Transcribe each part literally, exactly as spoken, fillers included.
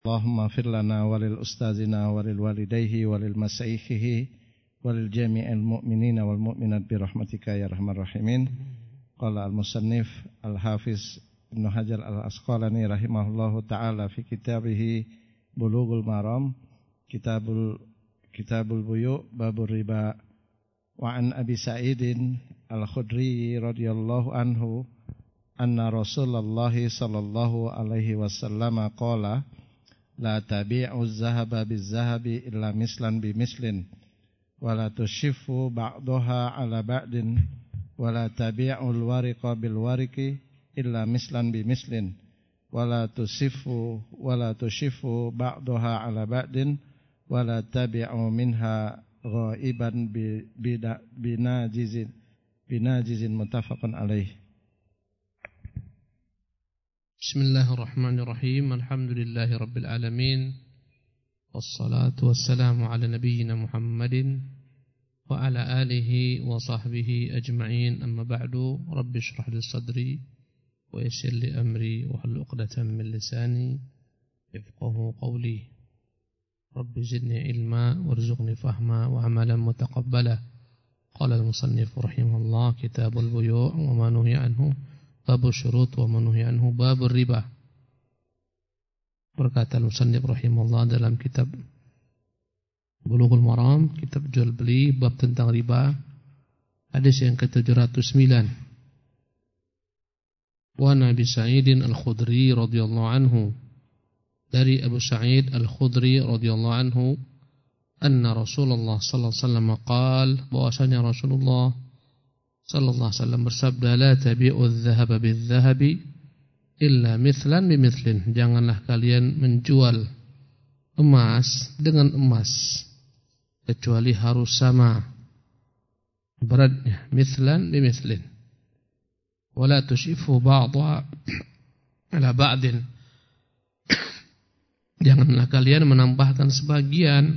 Allahumma fir lana walil ustazina walil walidayhi walil masayikhihi walil jami'il mu'minina wal mu'minat birahmatika ya rahman rahimin. Qala al-musannif al-hafiz Ibnu Hajar al-Asqalani rahimahullahu ta'ala fi kitabihi Bulughul Maram kitabul kitabul buyu' babur riba. Wa an Abi Sa'idin al-Khudri radhiyallahu anhu anna Rasulullah sallallahu alaihi wasallam qala la tabi'u az-zahaba biz-zahabi illa mislan bimislin wa la tushiffu ba'daha 'ala ba'din wa la tabi'u al-wariqa bil-wariqi illa mislan bimislin wa la tusiffu wa la tushiffu ba'daha 'ala ba'din wa la tabi'u minha ghaiban binajizin binajizin muttafaqun alaih. Bismillahirrahmanirrahim. Alhamdulillahi rabbil alamin. Wassalatu wassalamu ala nabiyyina Muhammadin wa ala alihi wa sahbihi ajma'in. Amma ba'du. Rabbi shrah li sadri wa yassir li amri wa hlul 'uqdatam min lisani yafqahu qawli. Rabbi zidni ilma warzuqni fahma wa amalan mutaqabbala. Qala al-musannif rahimahullah kitabul buyu' wa ma nuhiya anhu babu syurut wa manuhi anhu babur riba. Berkata al-musannif rahimahullah dalam kitab Bulughul Maram, kitab jual beli, bab tentang riba, hadis yang ke tujuh ratus sembilan. Wa Nabi Sa'idin al-Khudri radhiyallahu anhu, dari Abu Sa'id al-Khudri radhiyallahu anhu, anna Rasulullah sallallahu alaihi wasallam qala, bahwasanya Rasulullah sallallahu alaihi wasallam bersabda, la tabi'u adh-dhahaba bidh-dhahabi illa mithlan bimithlin. Janganlah kalian menjual emas dengan emas kecuali harus sama beratnya, mithlan bimithlin. Wala tushifu ba'dha ala ba'din. Janganlah kalian menambahkan sebagian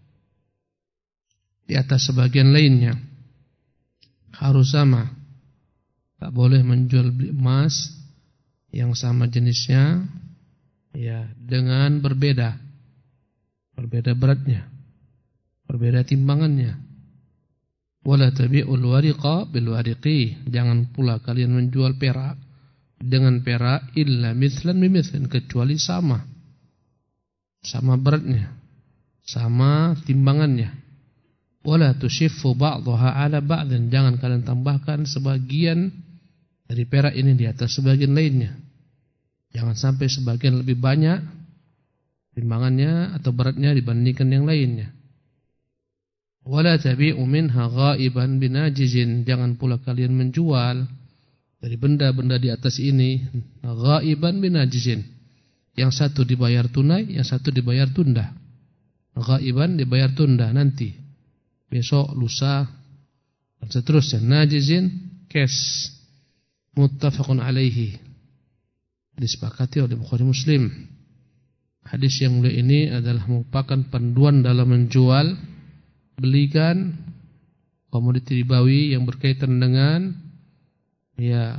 di atas sebagian lainnya. Harus sama. Tak boleh menjual beli emas yang sama jenisnya ya dengan berbeda. Berbeda beratnya, berbeda timbangannya. Wala tabi'ul wariqa bil wariqi. Jangan pula kalian menjual perak dengan perak illa mithlan bimithlin, kecuali sama. Sama beratnya, sama timbangannya. Wala tushiffu ba'daha 'ala ba'din. Jangan kalian tambahkan sebagian dari perak ini di atas sebagian lainnya. Jangan sampai sebagian lebih banyak timbangannya atau beratnya dibandingkan yang lainnya. Wala tabi'u minha ghaiban binajizin. Jangan pula kalian menjual dari benda-benda di atas ini ghaiban binajizin. Yang satu dibayar tunai, yang satu dibayar tunda. Ghaiban dibayar tunda nanti, besok, lusa, dan seterusnya. Najizin, cash. Muttafaqun alaihi. Disepakati oleh Bukhari Muslim. Hadis yang mulia ini adalah merupakan panduan dalam menjual, belikan komoditi ribawi yang berkaitan dengan ya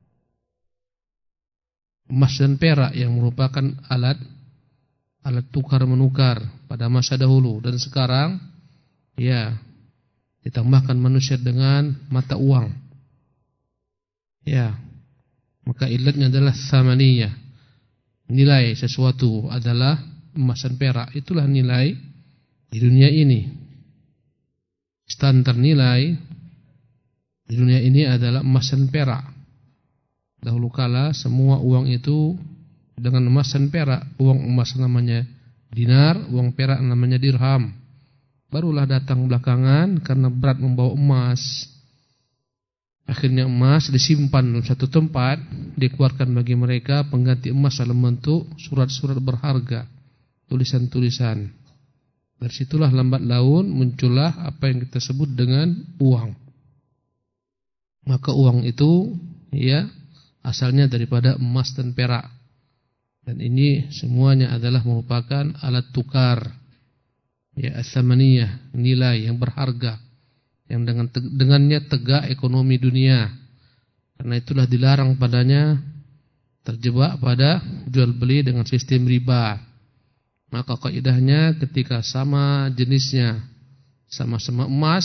emas dan perak yang merupakan alat alat tukar menukar pada masa dahulu dan sekarang. Ya, ditambahkan manusia dengan mata uang. Ya, maka ilatnya adalah tsamaniyah. Nilai sesuatu adalah emas dan perak. Itulah nilai di dunia ini. Standar nilai di dunia ini adalah emas dan perak. Dahulu kala semua uang itu dengan emas dan perak. Uang emas namanya dinar, uang perak namanya dirham. Barulah datang belakangan karena berat membawa emas. Akhirnya emas disimpan dalam satu tempat, dikeluarkan bagi mereka pengganti emas dalam bentuk surat-surat berharga, tulisan-tulisan. Dari situlah lambat laun muncullah apa yang kita sebut dengan uang. Maka uang itu ya asalnya daripada emas dan perak. Dan ini semuanya adalah merupakan alat tukar. Ya, as-samaniyah, nilai yang berharga, yang dengan te dengannya tegak ekonomi dunia. Karena itulah dilarang padanya terjebak pada jual beli dengan sistem riba. Maka kaidahnya ketika sama jenisnya, sama-sama emas,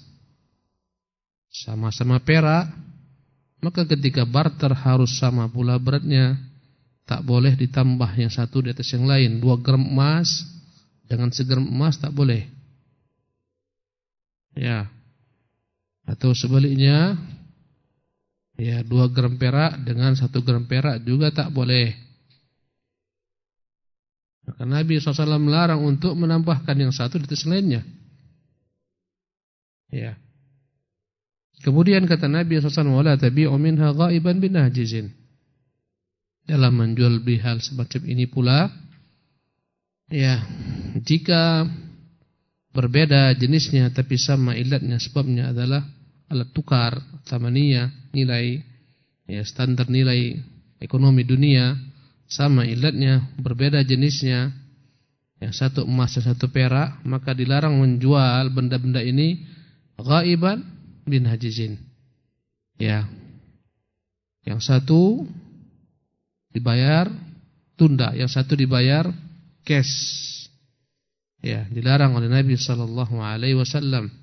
sama-sama perak, maka ketika barter harus sama pula beratnya. Tak boleh ditambah yang satu di atas yang lain. Dua gram emas dengan segram emas tak boleh. Ya. Atau sebaliknya, ya dua gram perak dengan satu gram perak juga tak boleh. Maka Nabi shallallahu alaihi wasallam melarang untuk menambahkan yang satu di atas lainnya. Ya. Kemudian kata Nabi shallallahu alaihi wasallam, "Wala tabi'u minha ghaiban binahjizin." Dalam menjual beli hal semacam ini pula, ya, jika berbeda jenisnya tapi sama ilatnya, sebabnya adalah alat tukar, thamaniyah, nilai, ya, standar nilai ekonomi dunia, sama ilatnya, berbeda jenisnya, yang satu emas dan satu perak, maka dilarang menjual benda-benda ini ghaiban bin hajizin. Ya. Yang satu dibayar tunda, yang satu dibayar cash. Ya, dilarang oleh Nabi sallallahu alaihi wasallam.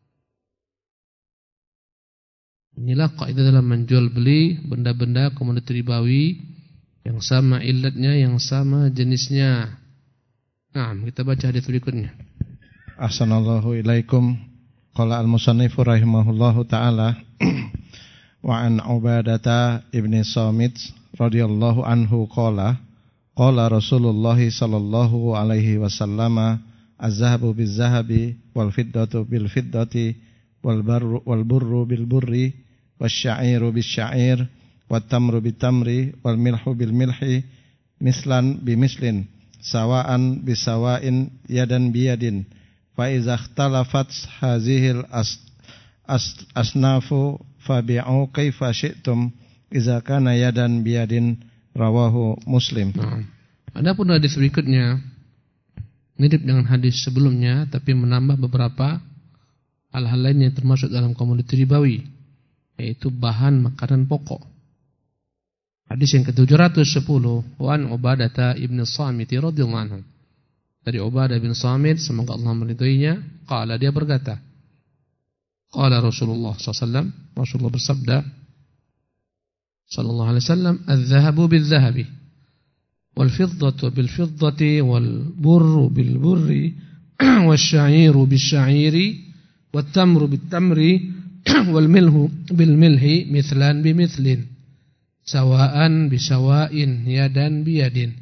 Inilah kaidah dalam menjual beli benda-benda komoditi ribawi yang sama ilatnya, yang sama jenisnya. Nah, kita baca hadis berikutnya. Ahsanallahu ilaikum. Qala al-musannif rahimahullahu taala wa an Ubadah ibni Samit radhiyallahu anhu qala qala Rasulullah sallallahu alaihi wasallam az-zahabu biz-zahabi wal fiddatu bil fiddati wal barru wal burru bil burri wasy-sya'iru bis-sya'ir wat tamru bit tamri wal milhu bil milhi mislan bi mislin sawaan bisawa'in yadan biyadin fa iza ikhtalafat hazihil as, as, asnafu fabi'u kaifa syi'tum iza kana yadan biyadin, rawahu Muslim. Nah, adapun hadis berikutnya mirip dengan hadis sebelumnya tapi menambah beberapa hal-hal lain yang termasuk dalam komoditi ribawi, yaitu bahan makanan pokok. Hadis yang ke tujuh ratus sepuluh, wa an Ubadah ibn Samit radhiyallahu anhu. Dari Ubadah bin Samit, semoga Allah meridhoinya, qala, dia berkata, qala Rasulullah sallallahu alaihi wasallam, Rasulullah bersabda sallallahu alaihi wasallam, "Az-zahabu bil-zahabi wal-fiddatu bil-fiddati wal-burru bil-burri wasy-sya'iru bis-sya'iri wat-tamru bit-tamri wal-milhu bil-milhi mithlan bimithlin sawa'an bisawa'in yadan biyadin."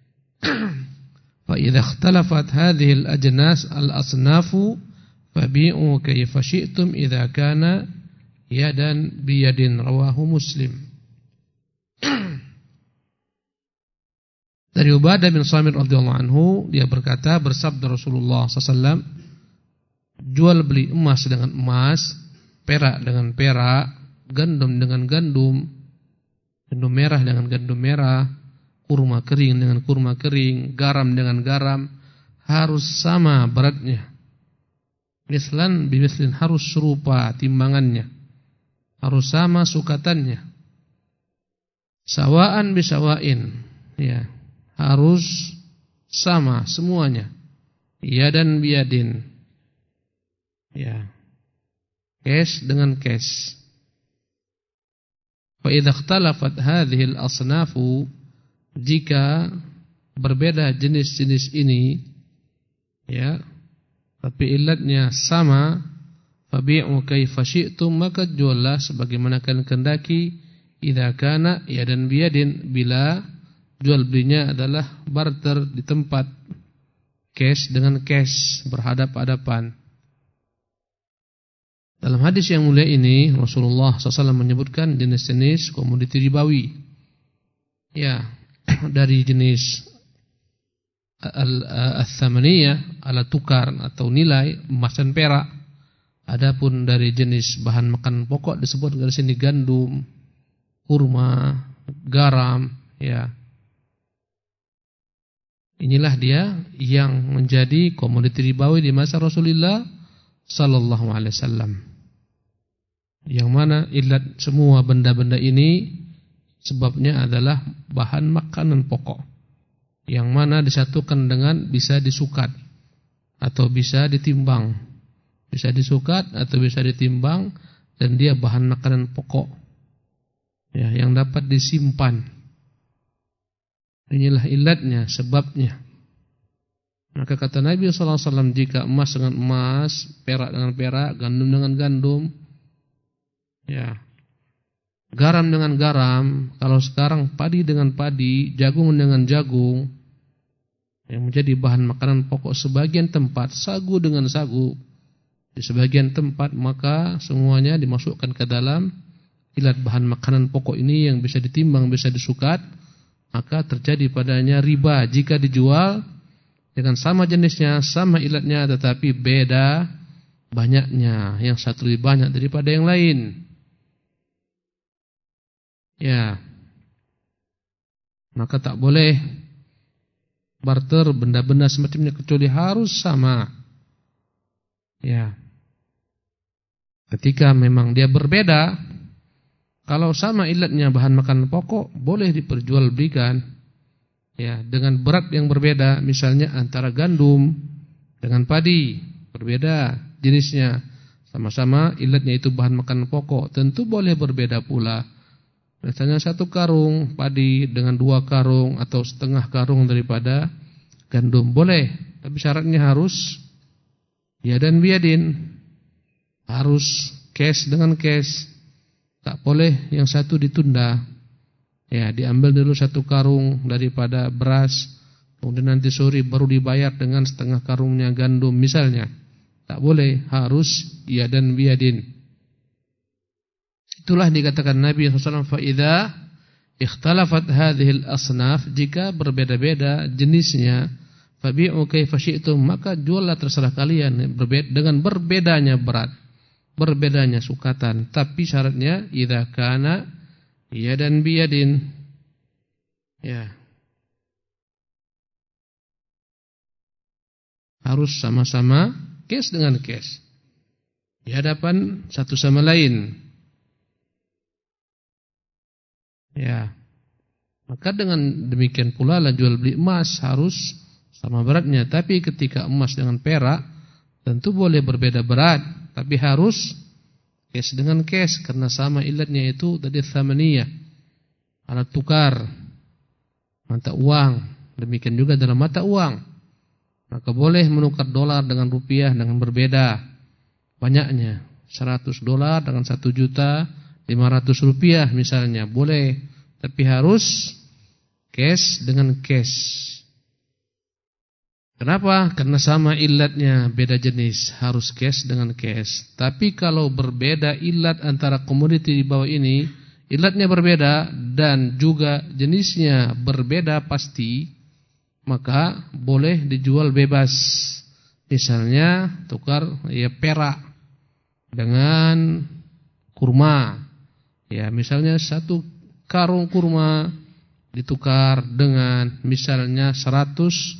Fa idza ikhtalafat hadhihi al-ajnas al-asnafu fabi'u kayfa syi'tum idza kana yadan biyadin, rawahu Muslim. Dari Ubadah bin Samit radhiyallahu anhu, dia berkata, bersabda Rasulullah sallallahu alaihi wasallam, jual beli emas dengan emas, perak dengan perak, gandum dengan gandum, gandum merah dengan gandum merah, kurma kering dengan kurma kering, garam dengan garam, harus sama beratnya. Mislan bimislin, harus serupa timbangannya, harus sama sukatannya. Sawaan bisawain, ya, harus sama semuanya. Yadan biyadin, ya, cash dengan cash. Fa idza ikhtalafat hadhihi al-asnafu, jika berbeda jenis-jenis ini, ya, tapi ilatnya sama, fabi'u kaifa syi'tum, maka juallah sebagaimana kalian kehendaki. Idza kana yadan biyadin, bila jual belinya adalah barter di tempat, cash dengan cash, berhadap-hadapan. Dalam hadis yang mulia ini Rasulullah sallallahu alaihi wasallam menyebutkan jenis-jenis komoditi ribawi. Ya, dari jenis al-thamaniyah, alat tukar atau nilai emas dan perak. Adapun dari jenis bahan makanan pokok disebut dari sini gandum, kurma, garam, ya. Inilah dia yang menjadi komoditi ribawi di masa Rasulullah sallallahu alaihi wasallam. Yang mana ilat semua benda-benda ini sebabnya adalah bahan makanan pokok. yang mana disatukan dengan bisa disukat atau bisa ditimbang. Bisa disukat atau bisa ditimbang, dan dia bahan makanan pokok ya, yang dapat disimpan. Inilah ilatnya, sebabnya. Maka kata Nabi sallallahu alaihi wasallam, jika emas dengan emas, perak dengan perak, gandum dengan gandum, ya, garam dengan garam, kalau sekarang padi dengan padi, jagung dengan jagung, yang menjadi bahan makanan pokok sebagian tempat, sagu dengan sagu di sebagian tempat, maka semuanya dimasukkan ke dalam ilat bahan makanan pokok ini yang bisa ditimbang, bisa disukat, maka terjadi padanya riba jika dijual dengan sama jenisnya, sama ilatnya, tetapi beda banyaknya. Yang satu lebih banyak daripada yang lain. Ya, maka tak boleh barter benda-benda semacamnya kecuali harus sama. Ya, ketika memang dia berbeda, kalau sama ilatnya bahan makanan pokok, boleh diperjualbelikan. Ya, dengan berat yang berbeda, misalnya antara gandum dengan padi, berbeda jenisnya, sama-sama ilatnya itu bahan makanan pokok, tentu boleh berbeda pula. Misalnya satu karung padi dengan dua karung atau setengah karung daripada gandum, boleh, tapi syaratnya harus ya dan biadin, harus cash dengan cash, tak boleh yang satu ditunda. Ya, diambil dulu satu karung daripada beras, kemudian nanti sore baru dibayar dengan setengah karungnya gandum misalnya. Tak boleh, harus iya dan biadin. Itulah dikatakan Nabi sallallahu alaihi wasallam, "Fa'idha ikhtalafat hadhil asnaf", jika berbeda-beda jenisnya, fabi'u kaifa syi'tum, maka juallah terserah kalian, berbeda, dengan berbedanya berat, berbedanya sukatan, tapi syaratnya idza kana iya dan biadin. Ya, harus sama-sama cash dengan cash di hadapan satu sama lain. Ya, maka dengan demikian pula lah jual beli emas harus sama beratnya. Tapi ketika emas dengan perak tentu boleh berbeda berat, tapi harus cash dengan cash, karena sama ilatnya itu tadi tsamaniyah, alat tukar, mata uang. Demikian juga dalam mata uang, maka boleh menukar dolar dengan rupiah dengan berbeda banyaknya, seratus dolar dengan satu juta lima ratus rupiah misalnya, boleh, tapi harus cash dengan cash. Kenapa? Karena sama ilatnya, beda jenis, harus cash dengan cash. Tapi kalau berbeda ilat antara komoditi di bawah ini, ilatnya berbeda dan juga jenisnya berbeda pasti, maka boleh dijual bebas. Misalnya tukar ya perak dengan kurma. Ya, misalnya satu karung kurma ditukar dengan misalnya seratus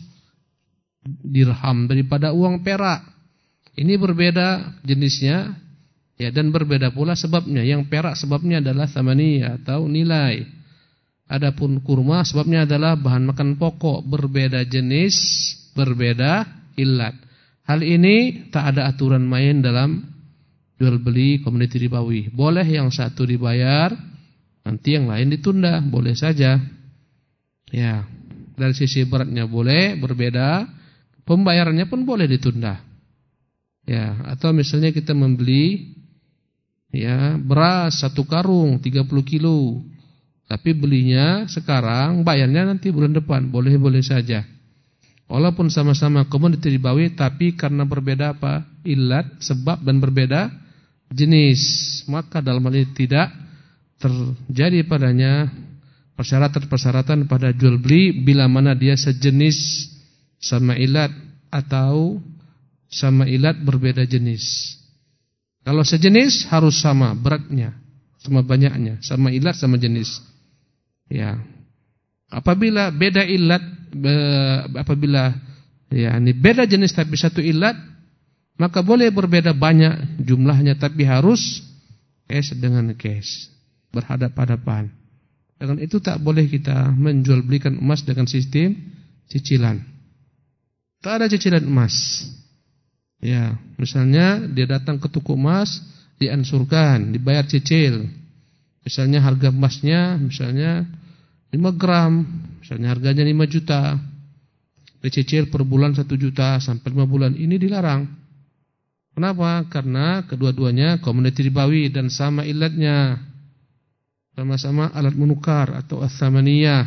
dirham daripada uang perak. Ini berbeda jenisnya ya, dan berbeda pula sebabnya. Yang perak sebabnya adalah tsamaniyah atau nilai. Adapun kurma sebabnya adalah bahan makan pokok, berbeda jenis, berbeda ilat. Hal ini tak ada aturan main dalam jual beli komoditi ribawi. Boleh yang satu dibayar, nanti yang lain ditunda, boleh saja. Ya, dari sisi beratnya boleh berbeda. Pembayarannya pun boleh ditunda. Ya, atau misalnya kita membeli ya beras satu karung tiga puluh kilo, tapi belinya sekarang, bayarnya nanti bulan depan, boleh-boleh saja. Walaupun sama-sama komoditi ribawi, tapi karena berbeda apa? Ilat, sebab, dan berbeda jenis, maka dalam hal ini tidak terjadi padanya persyaratan-persyaratan pada jual beli bila mana dia sejenis sama ilat atau sama ilat berbeda jenis. Kalau sejenis harus sama beratnya, sama banyaknya, sama ilat sama jenis. Ya. Apabila beda ilat, apabila ya ini beda jenis tapi satu ilat, maka boleh berbeda banyak jumlahnya, tapi harus cash dengan cash, berhadap-hadapan. Dengan itu tak boleh kita menjual belikan emas dengan sistem cicilan. Tak ada cicilan emas. Ya, misalnya dia datang ke toko emas, diansurkan, dibayar cicil. Misalnya harga emasnya misalnya lima gram, misalnya harganya lima juta. Dicicil per bulan satu juta sampai lima bulan. Ini dilarang. Kenapa? Karena kedua-duanya komoditi ribawi dan sama ilatnya. Sama-sama alat menukar atau ats-tsamaniyah.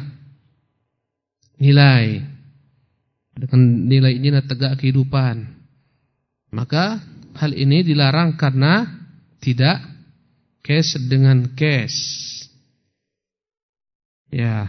Nilai. Dengan nilai ini tegak kehidupan. Maka hal ini dilarang karena tidak cash dengan cash. Ya.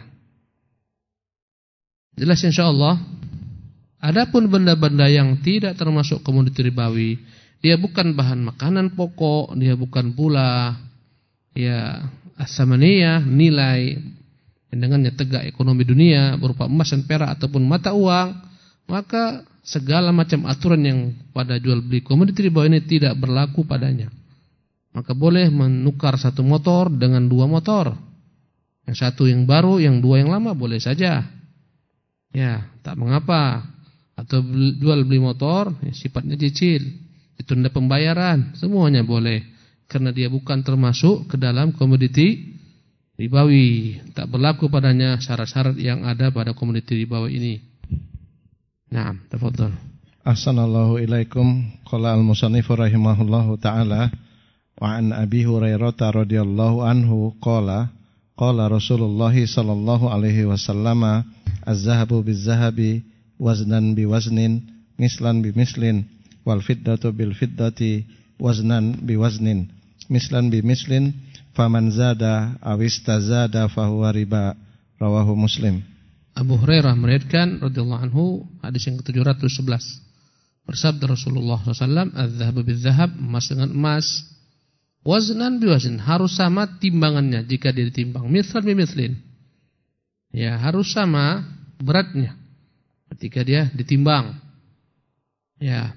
Jelas insyaallah. Adapun benda-benda yang tidak termasuk komoditi ribawi, dia bukan bahan makanan pokok, dia bukan pula ya ats-tsamaniyah, nilai yang dengannya tegak ekonomi dunia berupa emas dan perak ataupun mata uang. Maka segala macam aturan yang pada jual beli komoditi riba ini tidak berlaku padanya. Maka boleh menukar satu motor dengan dua motor. Yang satu yang baru, yang dua yang lama boleh saja. Ya, tak mengapa. Atau jual beli motor ya, sifatnya cicil, ditunda pembayaran, semuanya boleh. Karena dia bukan termasuk ke dalam komoditi ribawi. Tak berlaku padanya syarat-syarat yang ada pada komoditi ribawi ini. Naam, tafadhal. Ahsanallahu ilaikum. Qala al-musannif rahimahullahu taala wa an Abi Hurairah radhiyallahu anhu qala qala Rasulullah sallallahu alaihi wasallam az-zahabu biz-zahabi waznan bi waznin mislan bi mislin wal fiddatu bil fiddati waznan bi waznin mislan bi mislin faman zada aw istazada fahuwa riba. Rawahu Muslim. Abu Hurairah meriwayatkan radhiyallahu anhu hadis yang ke tujuh ratus sebelas. Bersabda Rasulullah shallallahu alaihi wasallam, "Az-zahabu biz-zahab, emas dengan emas, waznan bi wazn, harus sama timbangannya jika dia ditimbang, mithlan bi mithlin." Ya, harus sama beratnya ketika dia ditimbang. Ya.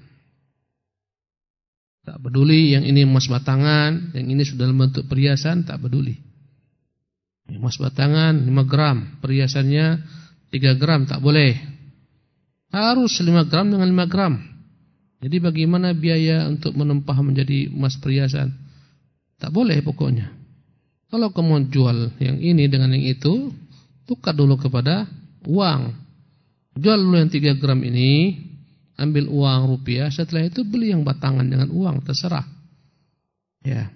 Tak peduli yang ini emas batangan, yang ini sudah dalam bentuk perhiasan, tak peduli. Emas batangan lima gram, perhiasannya tiga gram, tak boleh. Harus lima gram dengan lima gram. Jadi bagaimana biaya untuk menempah menjadi emas perhiasan? Tak boleh pokoknya. Kalau kamu jual yang ini dengan yang itu, tukar dulu kepada uang. Jual dulu yang tiga gram ini, ambil uang rupiah, setelah itu beli yang batangan dengan uang, terserah. Ya.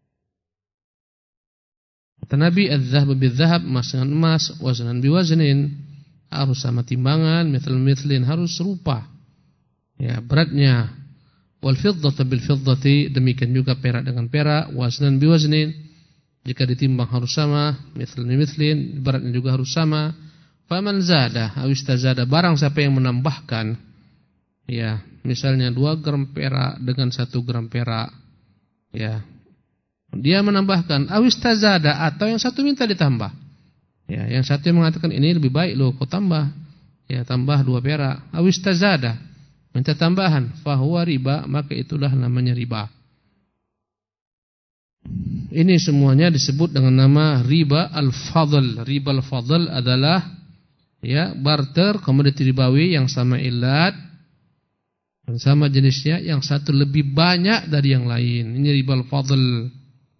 Kata Nabi, az-zahabu bil-zahab, emas dengan emas, waznan bi-waznin, harus sama timbangan, mithlan mithlin, harus serupa. Ya, beratnya. Wal fiddatu bil fiddati, demikian juga perak dengan perak, waznan bi-waznin, jika ditimbang harus sama, mithlan mithlin, beratnya juga harus sama. Faman zada aw istazada, barang siapa yang menambahkan, ya, misalnya dua gram perak dengan satu gram perak, ya, dia menambahkan awistazada, atau yang satu minta ditambah. Ya, yang satu yang mengatakan ini lebih baik loh, kau tambah. Ya, tambah dua perak. Awistazada, minta tambahan, fahuwa riba, maka itulah namanya riba. Ini semuanya disebut dengan nama riba al-fadl. Riba al-fadl adalah ya, barter komoditi ribawi yang sama ilat, yang sama jenisnya, yang satu lebih banyak dari yang lain. Ini riba al-fadl.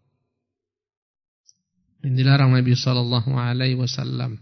Ini dilarang Nabi sallallahu alaihi wasallam.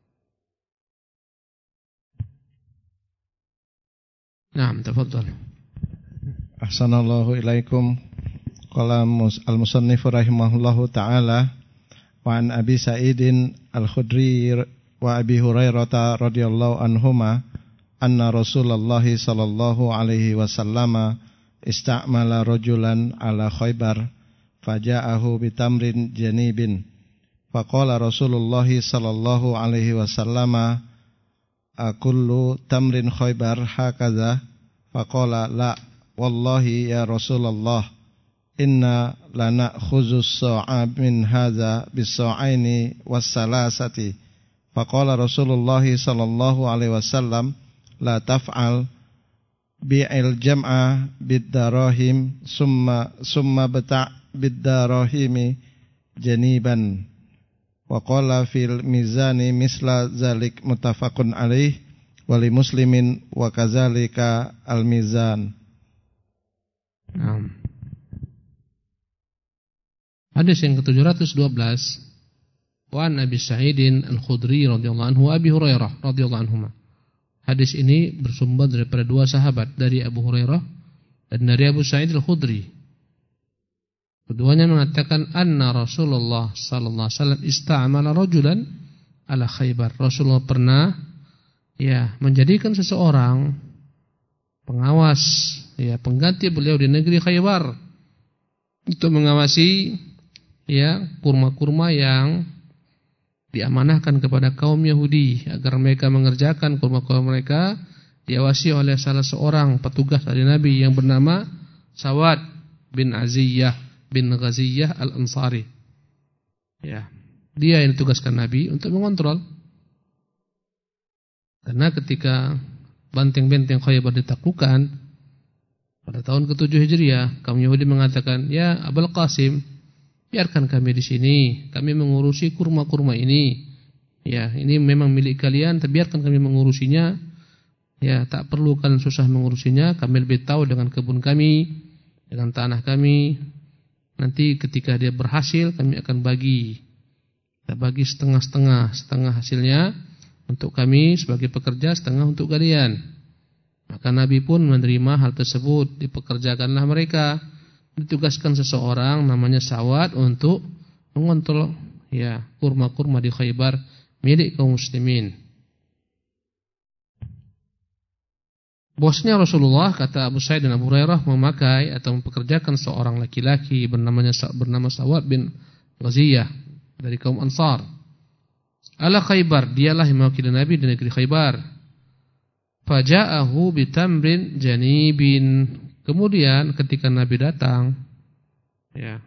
Naam, tafadhal. Ahsanallahu ilaikum. Qala al-musannif rahimahullahu taala wa an Abi Sa'idin al-Khudri wa Abi Hurairah radhiyallahu anhuma anna Rasulullah sallallahu alaihi wasallam istamala rajulan ala Khaybar faja'ahu bitamrin janibin. Faqala Rasulullah sallallahu alaihi wasallam akullu tamrin Khaybar hakaza? Faqala la wallahi ya Rasulullah inna lana khuzus sa'a min hadza bis-sa'aini was-salasati. Faqala Rasulullah sallallahu alaihi wasallam la taf'al bi'il jam'a bid-darahim summa summa bata' bid-darahimi janiban. Wa qala fil mizani misla zalik muttafaqun alaih. wali muslimin wa kadzalika al-mizan. Nah. Hadis yang ke tujuh ratus dua belas, wa an Abi Sa'idin Al-Khudri radhiyallahu anhu wa Abi Hurairah radhiyallahu anhuma. Hadis ini bersumber daripada dua sahabat, dari Abu Hurairah dan dari Abu Sa'id Al-Khudri. Keduanya mengatakan anna Rasulullah sallallahu alaihi wasallam ista'mala rajulan ala Khaybar. Rasulullah pernah ya menjadikan seseorang pengawas, ya pengganti beliau di negeri Khaybar untuk mengawasi ya kurma-kurma yang diamanahkan kepada kaum Yahudi agar mereka mengerjakan kurma-kurma mereka, diawasi oleh salah seorang petugas dari Nabi yang bernama Sawad bin Aziyah bin Ghaziyah Al-Ansari. Ya, dia yang ditugaskan Nabi untuk mengontrol. Karena ketika benteng-benteng Khaybar ditaklukkan pada tahun ketujuh Hijriah, kaum Yahudi mengatakan, "Ya Abul Qasim, biarkan kami di sini, kami mengurusi kurma-kurma ini. Ya, ini memang milik kalian, tapi biarkan kami mengurusinya. Ya, tak perlu kalian susah mengurusinya, kami lebih tahu dengan kebun kami, dengan tanah kami. Nanti ketika dia berhasil, kami akan bagi. Kita bagi setengah-setengah, setengah hasilnya untuk kami sebagai pekerja, setengah untuk kalian." Maka Nabi pun menerima hal tersebut, dipekerjakanlah mereka. Ditugaskan seseorang namanya Sawad untuk mengontrol ya kurma-kurma di Khaybar milik kaum muslimin. Bosnya Rasulullah, kata Abu Sa'id dan Abu Hurairah, memakai atau mempekerjakan seorang laki-laki bernama bernama Sawad bin Ghaziyah dari kaum Ansar. Ala Khaybar, dialah yang mewakili Nabi di negeri Khaybar. Faja'ahu bitamrin janibin. Kemudian ketika Nabi datang, ya,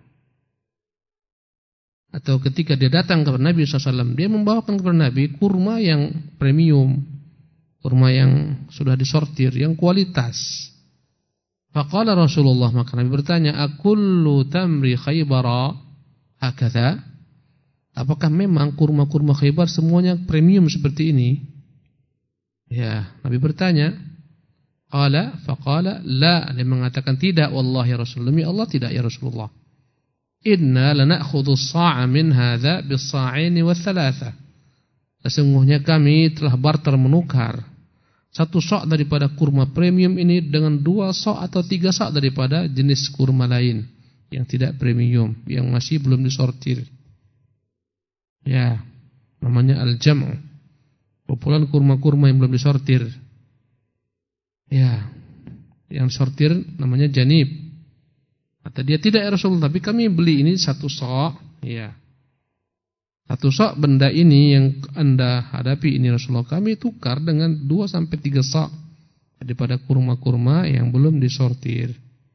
atau ketika dia datang kepada Nabi shallallahu alaihi wasallam, dia membawakan kepada Nabi kurma yang premium, kurma yang sudah disortir, yang kualitas. Faqala Rasulullah, maka Nabi bertanya, "Akullu tamri Khaybara hakadha?" Apakah memang kurma-kurma Khaybar semuanya premium seperti ini? Ya, Nabi bertanya. Qala faqala la, dia mengatakan tidak, wallahi ya Rasul, demi Allah tidak ya Rasulullah. Inna lana'khudhu as-sa'a min hadha bis-sa'aini wath-thalatha. Sesungguhnya kami telah barter menukar satu sok daripada kurma premium ini dengan dua sok atau tiga sok daripada jenis kurma lain yang tidak premium, yang masih belum disortir. Ya, namanya al-jam'u. Kumpulan kurma-kurma yang belum disortir. Ya, yang sortir namanya janib. Kata dia, tidak ya Rasulullah, tapi kami beli ini satu sok. Ya, satu sok benda ini yang anda hadapi ini Rasulullah, kami tukar dengan dua sampai tiga sok daripada kurma-kurma yang belum disortir.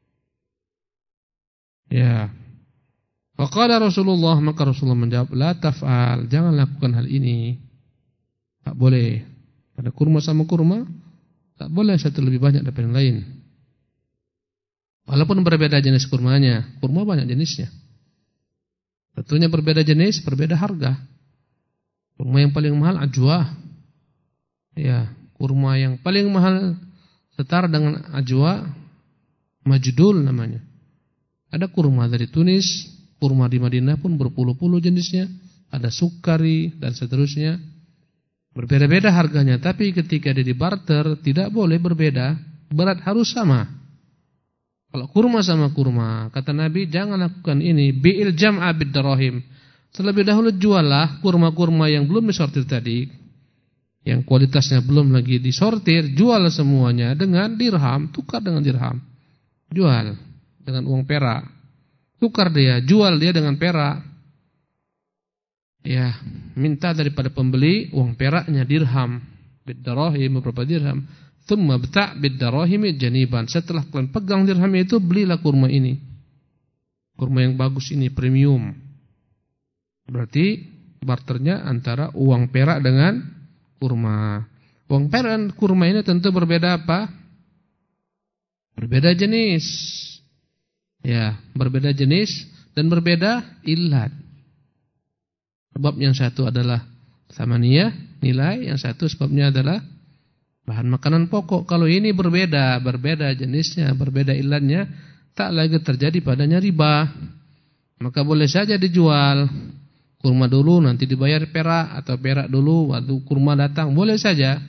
Ya. Faqala Rasulullah, maka Rasulullah menjawab, la taf'al, jangan lakukan hal ini. Tak boleh. Pada kurma sama kurma, tak boleh satu lebih banyak daripada yang lain. Walaupun berbeda jenis kurmanya, kurma banyak jenisnya. Tentunya berbeda jenis, berbeda harga. Kurma yang paling mahal ajwa. Ya, kurma yang paling mahal setara dengan ajwa, majdul namanya. Ada kurma dari Tunis, kurma di Madinah pun berpuluh-puluh jenisnya, ada sukari dan seterusnya. Berbeda-beda harganya, tapi ketika dia dibarter tidak boleh berbeda, berat harus sama. Kalau kurma sama kurma, kata Nabi, jangan lakukan ini, bi'il jam'a bid-darahim. Terlebih dahulu juallah kurma-kurma yang belum disortir tadi, yang kualitasnya belum lagi disortir, jual semuanya dengan dirham, tukar dengan dirham. Jual dengan uang perak. Tukar dia, jual dia dengan perak. Ya, minta daripada pembeli uang peraknya dirham, bid-darahim, beberapa dirham. Thumma bta' bid-darahim janiban. Setelah kalian pegang dirham itu, belilah kurma ini. Kurma yang bagus ini, premium. Berarti barternya antara uang perak dengan kurma. Uang perak dan kurma ini tentu berbeda apa? Berbeda jenis. Ya, berbeda jenis dan berbeda ilat. Sebab yang satu adalah thamaniyah, nilai, yang satu sebabnya adalah bahan makanan pokok. Kalau ini berbeda, berbeda jenisnya, berbeda ilannya, tak lagi terjadi padanya riba. Maka boleh saja dijual kurma dulu, nanti dibayar perak, atau perak dulu waktu kurma datang, boleh saja.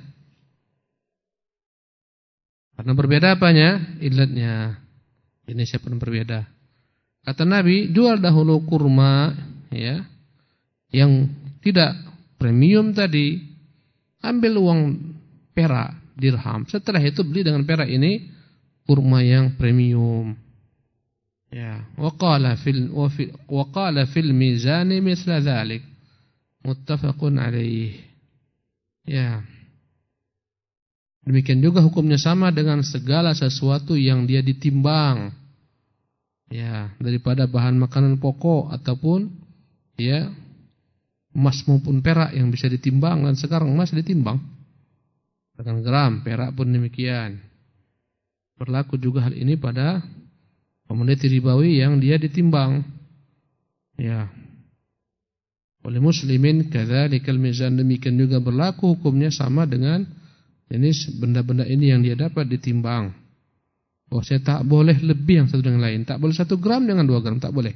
Karena berbeda apanya? Ilatnya. Ini siapa yang berbeda? Kata Nabi, jual dahulu kurma ya, yang tidak premium tadi, ambil uang perak, dirham. Setelah itu beli dengan perak ini kurma yang premium. Ya, waqala fil waqala fil mizan mithla dzalik. Muttafaqun alaih. Ya. Demikian juga hukumnya sama dengan segala sesuatu yang dia ditimbang. Ya, daripada bahan makanan pokok ataupun ya emas maupun perak yang bisa ditimbang, dan sekarang emas ditimbang dengan gram, perak pun demikian. Berlaku juga hal ini pada komoditi ribawi yang dia ditimbang. Ya. Oleh muslimin kadzalikal mizan, demikian juga berlaku hukumnya sama dengan jenis benda-benda ini yang dia dapat ditimbang. Oh, saya tak boleh lebih yang satu dengan lain. Tak boleh satu gram dengan dua gram, tak boleh.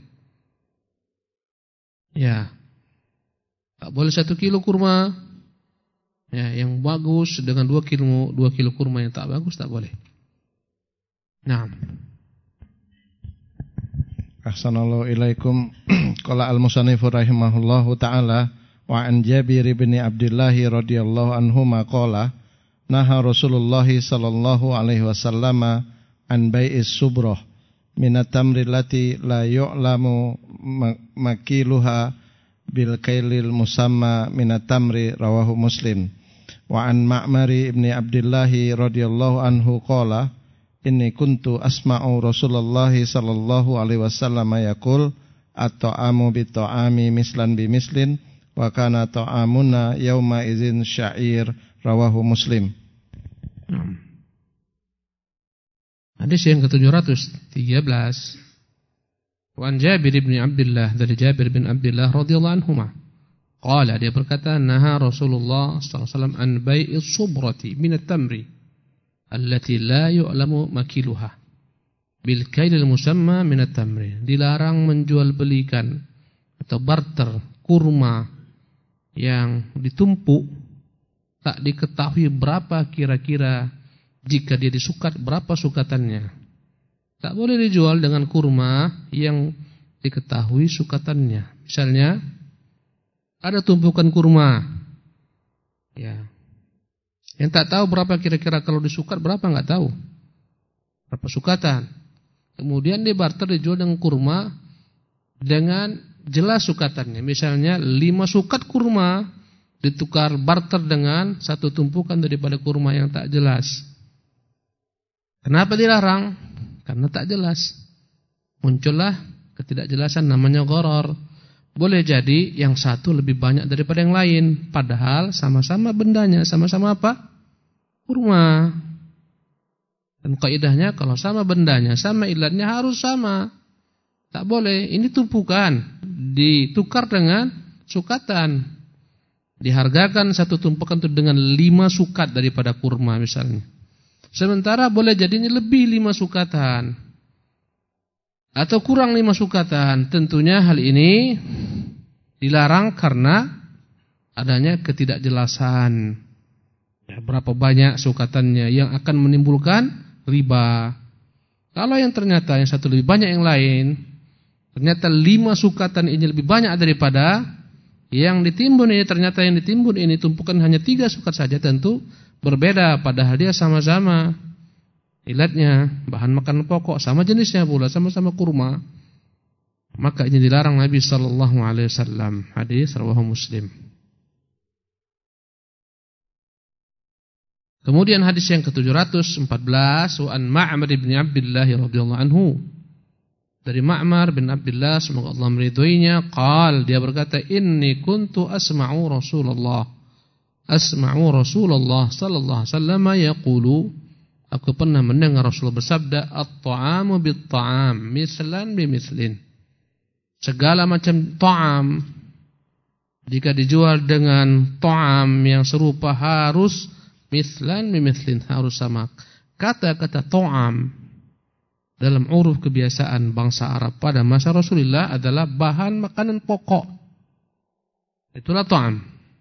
Ya. Tak boleh satu kilo kurma ya, yang bagus dengan dua kilo dua kilo kurma yang tak bagus, tak boleh. Nah. Ahsanallahu ilaikum. Qala al-musannifu rahimahullahu ta'ala wa an Jabir bin Abdullah radhiyallahu anhuma qala naha Rasulullah sallallahu alaihi wasallam an bai'is subrah minat tamri allati la yu'lamu makiluha bil kailil musamma minat tamri, rawahu Muslim. Wa an Ma'mari ibni Abdullah radhiyallahu anhu qala inni kuntu asma'u Rasulullah sallallahu alaihi wasallam yaqul at-ta'amu bit-ta'ami mislan bimislin wa kana ta'amuna yauma idzin sya'ir, rawahu Muslim. Hadis yang ke tujuh ratus tiga belas. Wa an Jabir bin Abdullah, dari Jabir bin Abdullah radhiyallahu anhuma. Qala, dia berkata, naha Rasulullah sallallahu alaihi wasallam an bai'is subrati minat tamri allati la yu'lamu makiluha bil kailil musamma minat tamri. Dilarang menjual belikan atau barter kurma yang ditumpuk, tak diketahui berapa kira-kira jika dia disukat, berapa sukatannya. Tak boleh dijual dengan kurma yang diketahui sukatannya. Misalnya ada tumpukan kurma ya, yang tak tahu berapa kira-kira kalau disukat, berapa enggak tahu berapa sukatan. Kemudian dibarter, dijual dengan kurma dengan jelas sukatannya. Misalnya lima sukat kurma ditukar barter dengan satu tumpukan daripada kurma yang tak jelas. Kenapa dilarang? Karena tak jelas. Muncullah ketidakjelasan, namanya gharar. Boleh jadi yang satu lebih banyak daripada yang lain, padahal sama-sama bendanya, sama-sama apa? Kurma. Dan kaidahnya kalau sama bendanya, sama ilatnya harus sama. Tak boleh, ini tumpukan ditukar dengan sukatan. Dihargakan satu tumpukan itu dengan lima sukat daripada kurma misalnya. Sementara boleh jadi ini lebih lima sukatan atau kurang lima sukatan. Tentunya hal ini dilarang karena adanya ketidakjelasan. Ya, berapa banyak sukatannya yang akan menimbulkan riba. Kalau yang ternyata yang satu lebih banyak yang lain, ternyata lima sukatan ini lebih banyak daripada yang ditimbun ini, ternyata yang ditimbun ini tumpukan hanya tiga sukat saja, tentu berbeda, padahal dia sama-sama ilatnya, bahan makanan pokok, sama jenisnya pula, sama-sama kurma. Maka ini dilarang Nabi sallallahu alaihi wasallam. Hadis rawahu Muslim. Kemudian hadis yang ke tujuh ratus empat belas, wa an Ma'mar bin Abdullah radhiyallahu anhu. Dari Ma'mar bin Abdullah, semoga Allah meridhoinya, qal, dia berkata, inni kuntu asma'u Rasulullah asma'u Rasulullah sallallahu alaihi wasallam yaqulu, aku pernah mendengar Rasulullah bersabda, at-ta'amu bit-ta'am mislan bimislin. Segala macam ta'am jika dijual dengan ta'am yang serupa harus Mithlan bimithlin, harus sama. Kata-kata ta'am dalam uruf kebiasaan bangsa Arab pada masa Rasulullah adalah bahan makanan pokok. Itulah ta'am.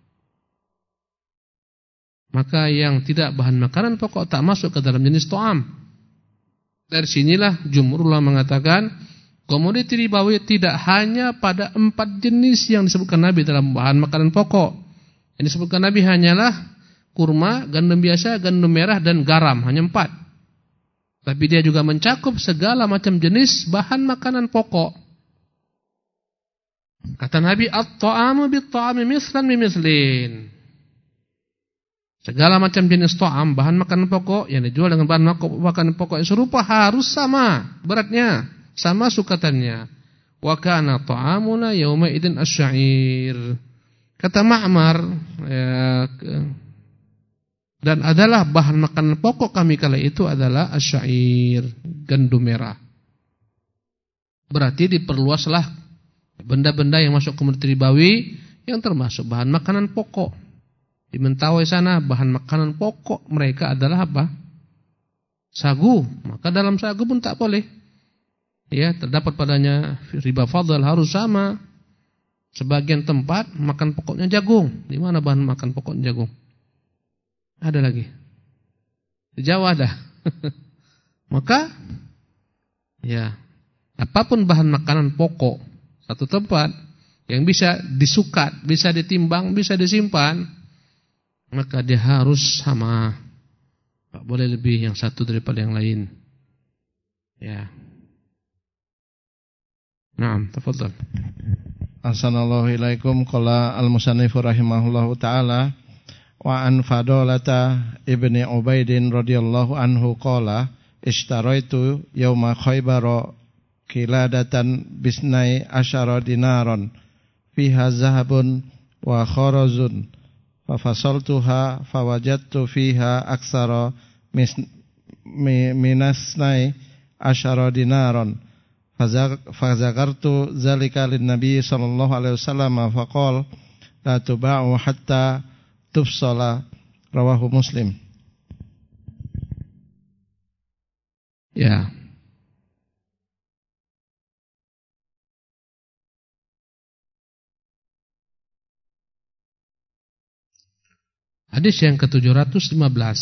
Maka yang tidak bahan makanan pokok tak masuk ke dalam jenis ta'am. Dari sinilah jumhur ulama mengatakan komoditi ribawi tidak hanya pada empat jenis yang disebutkan Nabi dalam bahan makanan pokok. Yang disebutkan Nabi hanyalah kurma, gandum biasa, gandum merah, dan garam. Hanya empat. Tapi dia juga mencakup segala macam jenis bahan makanan pokok. Kata Nabi, at-ta'amu bit-ta'ami mislan bimithlin. Segala macam jenis ta'am, bahan makanan pokok yang dijual dengan bahan makanan pokok yang serupa harus sama beratnya, sama sukatannya. Wa kana ta'amuna yawma idin asy-sya'ir. Kata Ma'mar, ya, dan adalah bahan makanan pokok kami kala itu adalah asyair, gandum merah. Berarti diperluaslah benda-benda yang masuk komoditi ribawi yang termasuk bahan makanan pokok. Di Mentawai sana bahan makanan pokok mereka adalah apa? Sagu. Maka dalam sagu pun tak boleh. Ya, terdapat padanya riba fadl, harus sama. Sebagian tempat makan pokoknya jagung. Di mana bahan makan pokoknya jagung? Ada lagi di Jawa dah. Maka ya, apapun bahan makanan pokok satu tempat yang bisa disukat, bisa ditimbang, bisa disimpan, maka dia harus sama. Tak boleh lebih yang satu daripada yang lain. Ya. Naam, tafadhal. Assalamualaikum ilaikum qala al-musannif rahimahullahu taala wa an Fadolata ibni Ubaidin radhiyallahu anhu qala ishtaraitu yauma Khaybar kiladatan bisnai asyara dinaran fiha zahabun wa kharazun fa fasaltuha fawajadtu fiha aksara minasnai asyara dinaran fazakartu zalika lin nabi sallallahu alaihi wasallam faqala la tuba'u hatta tufsala, rawahu Muslim. Ya. Hadis yang ke tujuh ratus lima belas.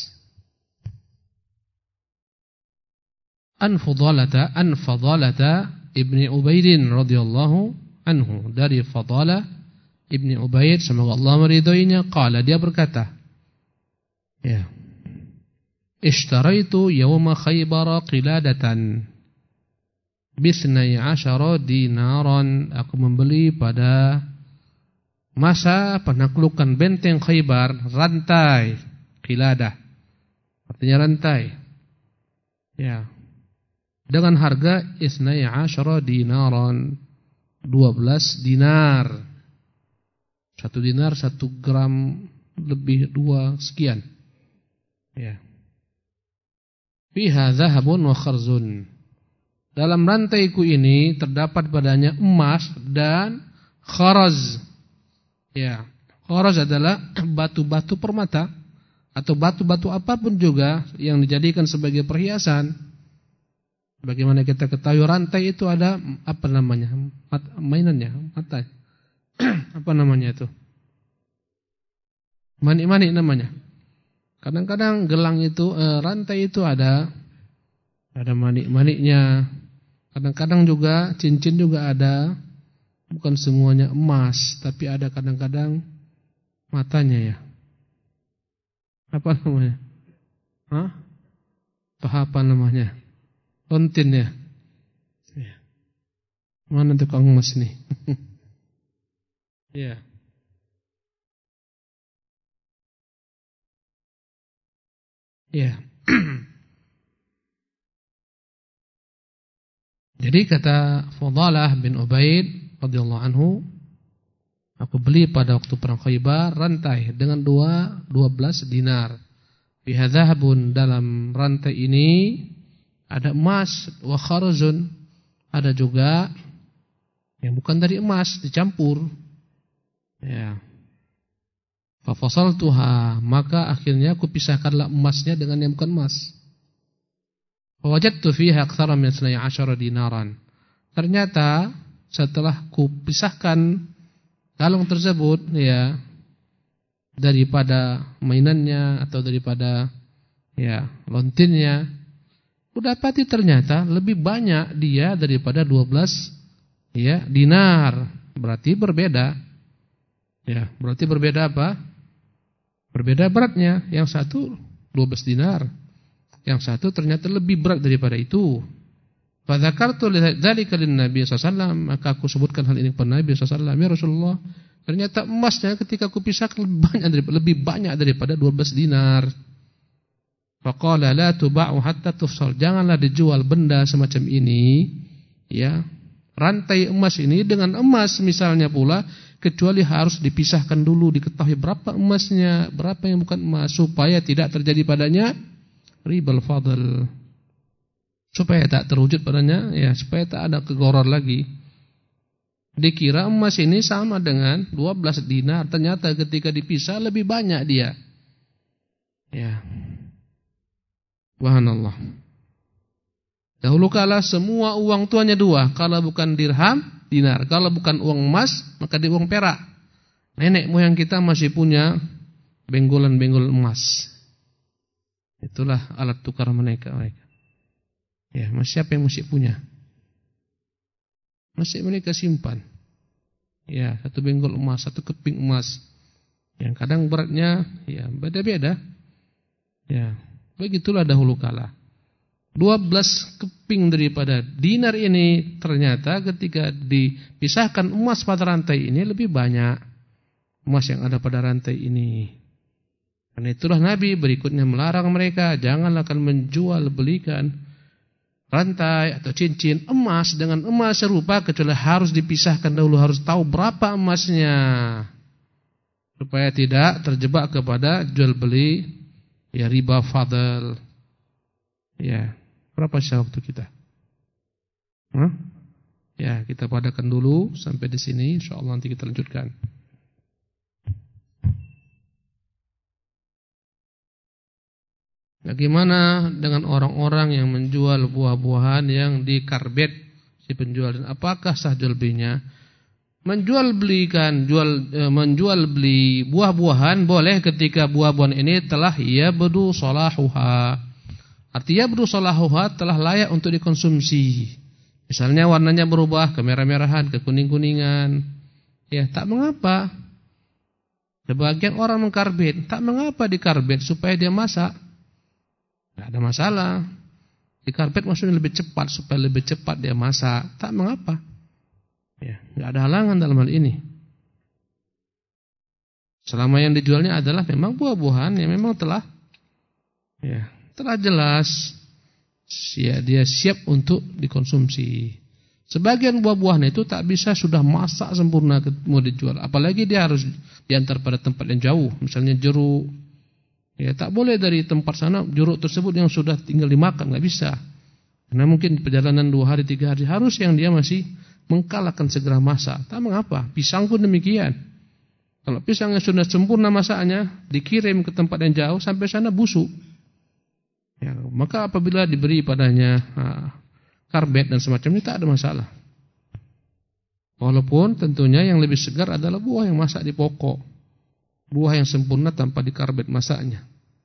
An Fadalata an Fadalata ibni Ubaidin radhiyallahu anhu, dari Fadalah Ibni Ubaid, semoga Allah meridhoinya, qala, dia berkata, ya, ishtaraitu yawma Khaybar qiladatan bisnai asyara dinaran, aku membeli pada masa penaklukan benteng Khaybar rantai, qiladah artinya rantai, ya, dengan harga isnai asyara dinaran, dua belas dinar. Satu dinar satu gram lebih dua sekian. Ya. Fiha zahabun wa kharzun. Dalam rantaiku ini terdapat padanya emas dan kharaz. Ya, kharaz adalah batu-batu permata atau batu-batu apapun juga yang dijadikan sebagai perhiasan. Bagaimana kita ketahui rantai itu ada apa namanya? Mainannya, mata. Apa namanya itu? Manik-manik namanya. Kadang-kadang gelang itu, eh, rantai itu ada ada manik-maniknya. Kadang-kadang juga cincin juga ada. Bukan semuanya emas, tapi ada kadang-kadang matanya ya. Apa namanya? Hah? Apa namanya? Kontin ya. Mana tukang emas nih? Ya. Ya. Jadi kata Fadalah bin Ubaid radhiyallahu anhu, aku beli pada waktu perang Khaybar rantai dengan dua dua belas dinar. Fiha dhahabun, dalam rantai ini ada emas, wa kharzun, ada juga yang bukan dari emas, dicampur. Ya. Fa fasaltuha, maka akhirnya aku pisahkanlah emasnya dengan yang bukan emas. Fa wajadtu fiha aktsara min isnai asyara dinaran. Ternyata setelah ku pisahkan kalung tersebut ya daripada mainannya atau daripada ya lontinnya, kudapati ternyata lebih banyak dia daripada dua belas ya dinar. Berarti berbeda. Ya, berarti berbeda apa? Berbeda beratnya. Yang satu dua belas dinar. Yang satu ternyata lebih berat daripada itu. Fa dzakartu dzalika lin-nabi sallallahu alaihi wasallam, maka aku sebutkan hal ini kepada Nabi sallallahu alaihi wasallam, ya Rasulullah, ternyata emasnya ketika aku pisahkan lebih banyak daripada, lebih banyak daripada dua belas dinar. Faqala la tuba'u hatta tufsal, janganlah dijual benda semacam ini ya, rantai emas ini dengan emas misalnya pula, kecuali harus dipisahkan dulu, diketahui berapa emasnya, berapa yang bukan emas, supaya tidak terjadi padanya ribal fadl, supaya tak terwujud padanya ya, supaya tak ada kegoror lagi. Dikira emas ini sama dengan dua belas dinar, ternyata ketika dipisah lebih banyak dia. Ya. Subhanallah. Dahulu kala semua uang itu hanya dua, kalau bukan dirham, dinar, kalau bukan uang emas, maka di uang perak. Nenek moyang kita masih punya benggolan-benggol emas. Itulah alat tukar mereka. Ya, masih siapa yang masih punya? Masih mereka simpan. Ya, satu benggol emas, satu keping emas. Yang kadang beratnya ya beda-beda. Ya, begitulah dahulu kala. dua belas keping daripada dinar ini ternyata ketika dipisahkan emas pada rantai ini lebih banyak emas yang ada pada rantai ini. Karena itulah Nabi berikutnya melarang mereka, janganlah kalian menjual belikan rantai atau cincin emas dengan emas serupa, kecuali harus dipisahkan dahulu, harus tahu berapa emasnya, supaya tidak terjebak kepada jual beli ya riba fadl. Ya, berapa sih waktu kita? Hah? Ya, kita padakan dulu sampai di sini, insyaallah nanti kita lanjutkan. Bagaimana dengan orang-orang yang menjual buah-buahan yang dikarbet si penjual, dan apakah sah jual belinya? Menjual belikan jual e, menjual beli buah-buahan boleh ketika buah-buahan ini telah yabdu salahuha. Artinya yabdu salahuha telah layak untuk dikonsumsi. Misalnya warnanya berubah ke merah-merahan, ke kuning-kuningan. Ya, tak mengapa. Sebagian orang mengkarbet, tak mengapa dikarbet supaya dia masak. Tidak ada masalah. Dikarbet maksudnya lebih cepat, supaya lebih cepat dia masak. Tak mengapa. Ya, tidak ada halangan dalam hal ini. Selama yang dijualnya adalah memang buah-buahan yang memang telah ya, telah jelas ya, dia siap untuk dikonsumsi. Sebagian buah-buahan itu tak bisa sudah masak sempurna mau dijual. Apalagi dia harus diantar pada tempat yang jauh. Misalnya jeruk. Ya, tak boleh dari tempat sana jeruk tersebut yang sudah tinggal dimakan, nggak bisa. Karena mungkin perjalanan dua hari tiga hari, harus yang dia masih mengkalahkan segera masak. Tak mengapa. Pisang pun demikian. Kalau pisangnya sudah sempurna masaknya, dikirim ke tempat yang jauh, sampai sana busuk. Ya, maka apabila diberi padanya nah, karbet dan semacam ini, tak ada masalah. Walaupun tentunya yang lebih segar adalah buah yang masak di pokok. Buah yang sempurna tanpa dikarbet masaknya.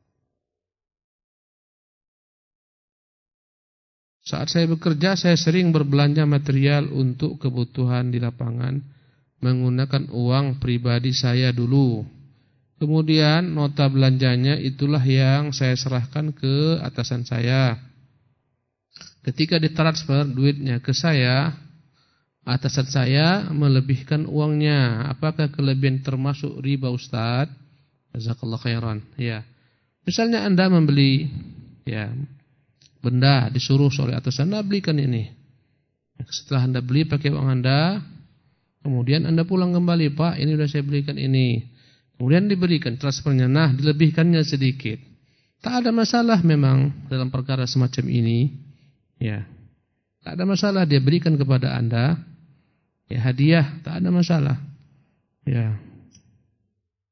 Saat saya bekerja, saya sering berbelanja material untuk kebutuhan di lapangan menggunakan uang pribadi saya dulu. Kemudian nota belanjanya itulah yang saya serahkan ke atasan saya. Ketika ditransfer duitnya ke saya, atasan saya melebihkan uangnya. Apakah kelebihan termasuk riba, Ustaz? Jazakallahu khairan. Ya. Misalnya Anda membeli ya benda, disuruh oleh atasan Anda belikan ini. Setelah Anda beli pakai uang Anda, kemudian Anda pulang kembali, Pak, ini sudah saya belikan ini. Kemudian diberikan transfernya, nah dilebihkannya sedikit. Tak ada masalah memang dalam perkara semacam ini. Ya. Tak ada masalah dia berikan kepada Anda. Ya, hadiah, tak ada masalah. Ya.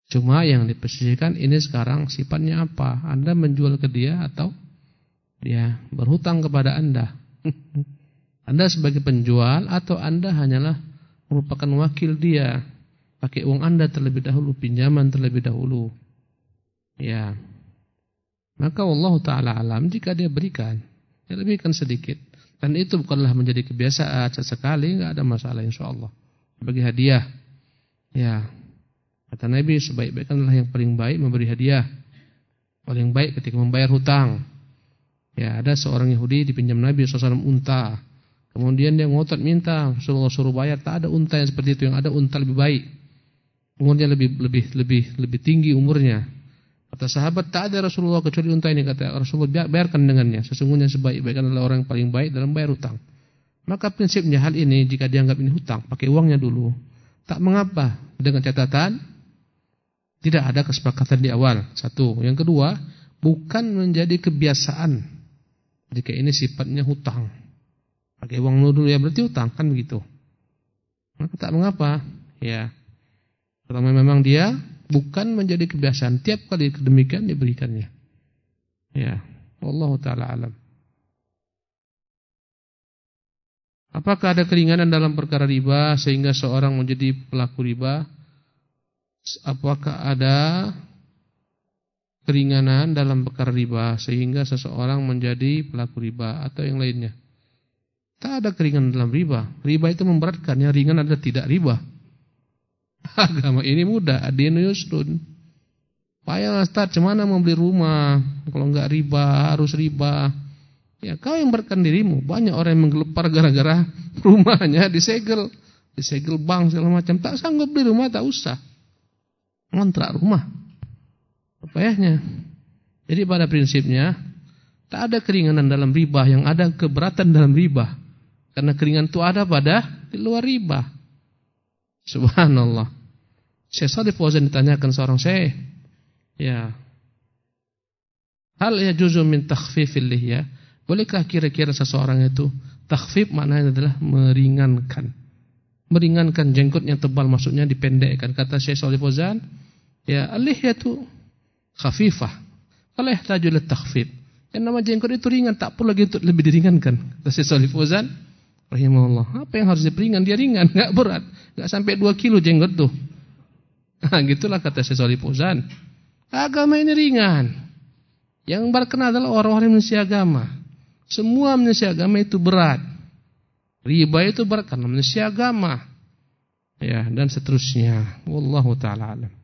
Cuma yang diposisikan ini sekarang sifatnya apa? Anda menjual ke dia atau dia berhutang kepada Anda? Anda sebagai penjual atau Anda hanyalah merupakan wakil dia? Pakai uang Anda terlebih dahulu, pinjaman terlebih dahulu. Ya. Maka Allah Ta'ala alam jika dia berikan, dia lebihkan sedikit. Dan itu bukanlah menjadi kebiasaan sesekali, enggak ada masalah insyaallah. Bagi hadiah. Ya. Kata Nabi, sebaik-baiknya yang paling baik memberi hadiah. Paling baik ketika membayar hutang. Ya, ada seorang Yahudi dipinjam Nabi shallallahu alaihi wasallam unta. Kemudian dia ngotot minta, Rasulullah suruh bayar. Tak ada unta yang seperti itu, yang ada unta lebih baik. Umurnya lebih lebih lebih lebih tinggi umurnya. Kata sahabat, tak ada Rasulullah kecuali unta ini. Kata Rasulullah, bayarkan dengannya. Sesungguhnya sebaik-baiknya adalah orang yang paling baik dalam bayar hutang. Maka prinsipnya hal ini jika dianggap ini hutang, pakai uangnya dulu. Tak mengapa, dengan catatan tidak ada kesepakatan di awal. Satu. Yang kedua, bukan menjadi kebiasaan jika ini sifatnya hutang. Pakai uang dulu ya berarti hutang, kan begitu. Maka tak mengapa, ya. Kalau memang dia bukan menjadi kebiasaan, tiap kali demikian diberikannya. Ya, wallahu taala alam. Apakah ada keringanan dalam perkara riba sehingga seorang menjadi pelaku riba? Apakah ada keringanan dalam perkara riba sehingga seseorang menjadi pelaku riba atau yang lainnya? Tak ada keringanan dalam riba. Riba itu memberatkan, yang ringan adalah tidak riba. Agama ini mudah, ad-dinu yusrun. Payah Ustaz, cemana mau beli rumah kalau enggak riba, harus riba. Ya kau yang beratkan dirimu. Banyak orang yang menggelepar gara-gara rumahnya disegel, disegel bank segala macam. Tak sanggup beli rumah, tak usah ngontrak rumah. Payahnya. Jadi pada prinsipnya tak ada keringanan dalam riba, yang ada keberatan dalam riba. Karena keringanan itu ada pada di luar riba. Subhanallah. Syekh Shalih Fauzan ditanyakan seorang syekh, ya, hal yajuzu min takhfifil lihya? Bolehkah kira-kira seseorang itu takhfif maknanya adalah meringankan. Meringankan jenggotnya tebal, maksudnya dipendekkan. Kata Syekh Shalih Fauzan, ya, al-lihyatu khafifah. Kalau yahtaju lit takhfif. Yang nama jenggot itu ringan, tak perlu lagi untuk lebih diringankan. Kata Syekh Shalih Fauzan rahimahullah, apa yang harus diperingan? Dia ringan, enggak berat, enggak sampai dua kilo jenggot tuh. Nah, gitulah kata Syekh Shalih Fauzan. Agama ini ringan. Yang berkenal adalah orang-orang manusia agama. Semua manusia agama itu berat. Riba itu berat karena manusia agama. Ya, dan seterusnya. Wallahu taala alam.